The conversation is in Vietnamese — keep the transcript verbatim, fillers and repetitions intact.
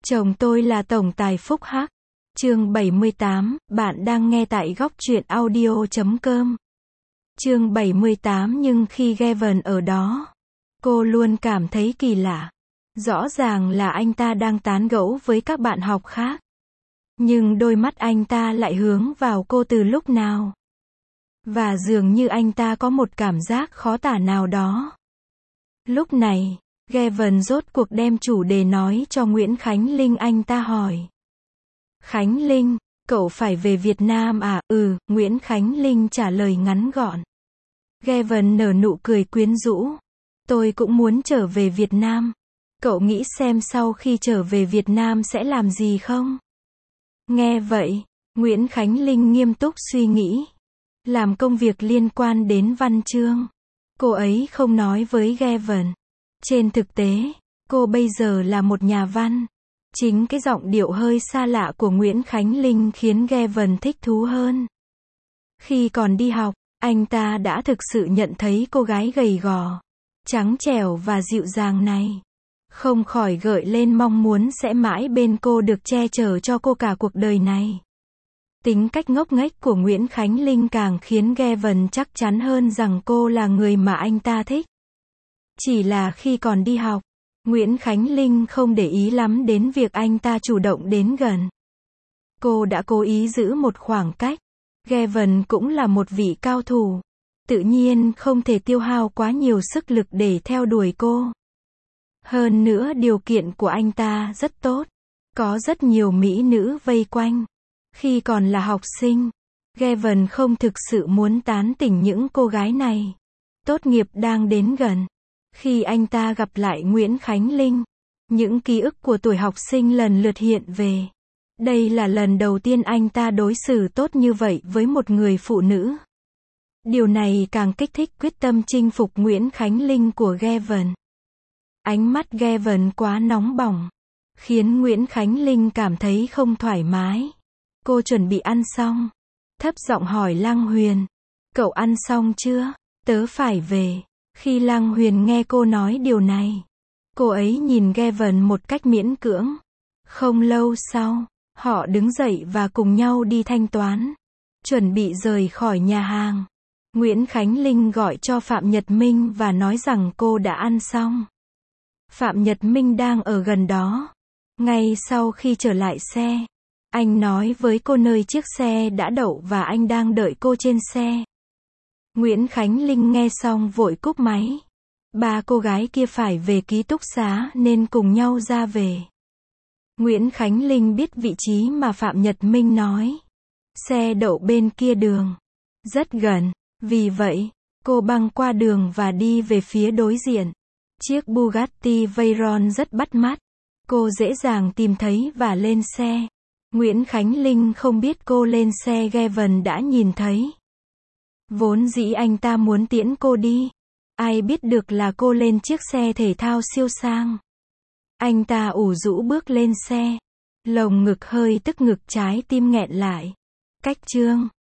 Chồng tôi là tổng tài phúc hắc. Chương bảy mươi tám, bạn đang nghe tại góc truyện audio chấm com. Chương bảy mươi tám nhưng khi Gavin ở đó, cô luôn cảm thấy kỳ lạ. Rõ ràng là anh ta đang tán gẫu với các bạn học khác. Nhưng đôi mắt anh ta lại hướng vào cô từ lúc nào. Và dường như anh ta có một cảm giác khó tả nào đó. Lúc này, Gavin rốt cuộc đem chủ đề nói cho Nguyễn Khánh Linh. Anh ta hỏi. Khánh Linh, cậu phải về Việt Nam à? Ừ, Nguyễn Khánh Linh trả lời ngắn gọn. Gavin nở nụ cười quyến rũ. Tôi cũng muốn trở về Việt Nam. Cậu nghĩ xem sau khi trở về Việt Nam sẽ làm gì không? Nghe vậy, Nguyễn Khánh Linh nghiêm túc suy nghĩ. Làm công việc liên quan đến văn chương. Cô ấy không nói với Gavin. Trên thực tế, cô bây giờ là một nhà văn. Chính cái giọng điệu hơi xa lạ của Nguyễn Khánh Linh khiến Gavin thích thú hơn. Khi còn đi học, anh ta đã thực sự nhận thấy cô gái gầy gò, trắng trẻo và dịu dàng này. Không khỏi gợi lên mong muốn sẽ mãi bên cô, được che chở cho cô cả cuộc đời này. Tính cách ngốc nghếch của Nguyễn Khánh Linh càng khiến Gavin chắc chắn hơn rằng cô là người mà anh ta thích. Chỉ là khi còn đi học, Nguyễn Khánh Linh không để ý lắm đến việc anh ta chủ động đến gần. Cô đã cố ý giữ một khoảng cách. Gavin cũng là một vị cao thủ. Tự nhiên không thể tiêu hao quá nhiều sức lực để theo đuổi cô. Hơn nữa điều kiện của anh ta rất tốt. Có rất nhiều mỹ nữ vây quanh. Khi còn là học sinh, Gavin không thực sự muốn tán tỉnh những cô gái này. Tốt nghiệp đang đến gần. Khi anh ta gặp lại Nguyễn Khánh Linh, những ký ức của tuổi học sinh lần lượt hiện về. Đây là lần đầu tiên anh ta đối xử tốt như vậy với một người phụ nữ. Điều này càng kích thích quyết tâm chinh phục Nguyễn Khánh Linh của Gavin. Ánh mắt Gavin quá nóng bỏng, khiến Nguyễn Khánh Linh cảm thấy không thoải mái. Cô chuẩn bị ăn xong, thấp giọng hỏi Lăng Huyền. Cậu ăn xong chưa? Tớ phải về. Khi Lăng Huyền nghe cô nói điều này, cô ấy nhìn Gavin một cách miễn cưỡng. Không lâu sau, họ đứng dậy và cùng nhau đi thanh toán, chuẩn bị rời khỏi nhà hàng. Nguyễn Khánh Linh gọi cho Phạm Nhật Minh và nói rằng cô đã ăn xong. Phạm Nhật Minh đang ở gần đó. Ngay sau khi trở lại xe, anh nói với cô nơi chiếc xe đã đậu và anh đang đợi cô trên xe. Nguyễn Khánh Linh nghe xong vội cúp máy. Ba cô gái kia phải về ký túc xá nên cùng nhau ra về. Nguyễn Khánh Linh biết vị trí mà Phạm Nhật Minh nói. Xe đậu bên kia đường. Rất gần. Vì vậy, cô băng qua đường và đi về phía đối diện. Chiếc Bugatti Veyron rất bắt mắt. Cô dễ dàng tìm thấy và lên xe. Nguyễn Khánh Linh không biết cô lên xe Gavin đã nhìn thấy. Vốn dĩ anh ta muốn tiễn cô đi. Ai biết được là cô lên chiếc xe thể thao siêu sang. Anh ta ủ rũ bước lên xe. Lồng ngực hơi tức ngực, trái tim nghẹn lại. Cách chương